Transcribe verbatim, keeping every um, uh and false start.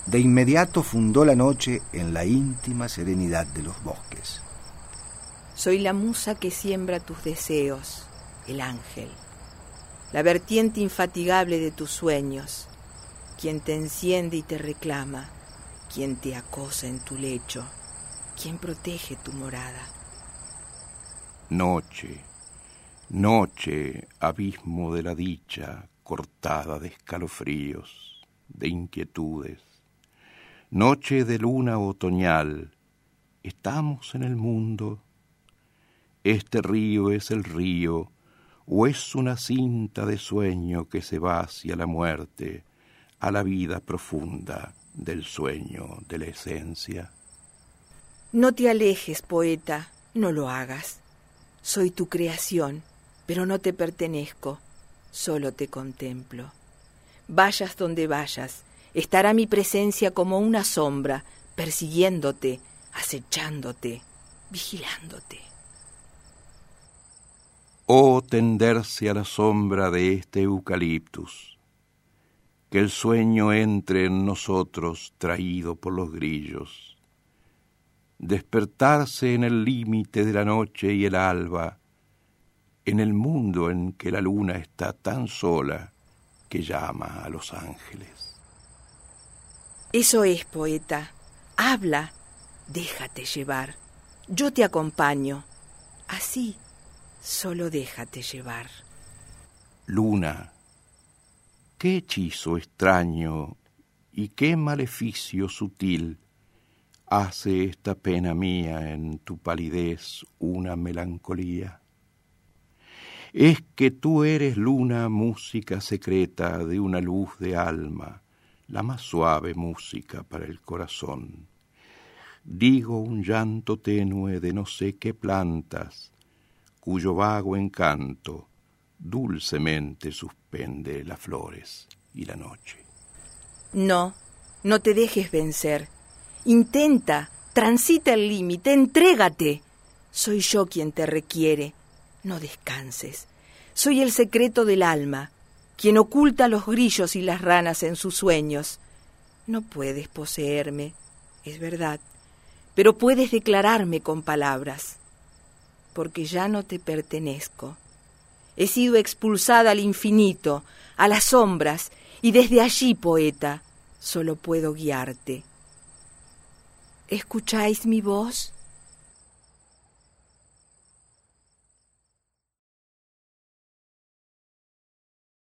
De inmediato fundó la noche en la íntima serenidad de los bosques. Soy la musa que siembra tus deseos, el ángel, la vertiente infatigable de tus sueños, quien te enciende y te reclama, quien te acosa en tu lecho, quien protege tu morada. Noche, noche, abismo de la dicha, cortada de escalofríos, de inquietudes. Noche de luna otoñal, estamos en el mundo. Este río es el río, o es una cinta de sueño que se va hacia la muerte, a la vida profunda del sueño de la esencia. No te alejes, poeta, no lo hagas. Soy tu creación, pero no te pertenezco, solo te contemplo. Vayas donde vayas, estará mi presencia como una sombra, persiguiéndote, acechándote, vigilándote. Oh, tenderse a la sombra de este eucaliptus, que el sueño entre en nosotros traído por los grillos, despertarse en el límite de la noche y el alba, en el mundo en que la luna está tan sola que llama a los ángeles. Eso es, poeta. Habla, déjate llevar. Yo te acompaño. Así, solo déjate llevar. Luna, qué hechizo extraño y qué maleficio sutil hace esta pena mía en tu palidez una melancolía. Es que tú eres, luna, música secreta de una luz de alma, la más suave música para el corazón. Digo un llanto tenue de no sé qué plantas, cuyo vago encanto dulcemente suspende las flores y la noche. No, no te dejes vencer. Intenta, transita el límite, entrégate. Soy yo quien te requiere. No descanses. Soy el secreto del alma, quien oculta los grillos y las ranas en sus sueños. No puedes poseerme, es verdad, pero puedes declararme con palabras, porque ya no te pertenezco. He sido expulsada al infinito, a las sombras, y desde allí, poeta, solo puedo guiarte. ¿Escucháis mi voz?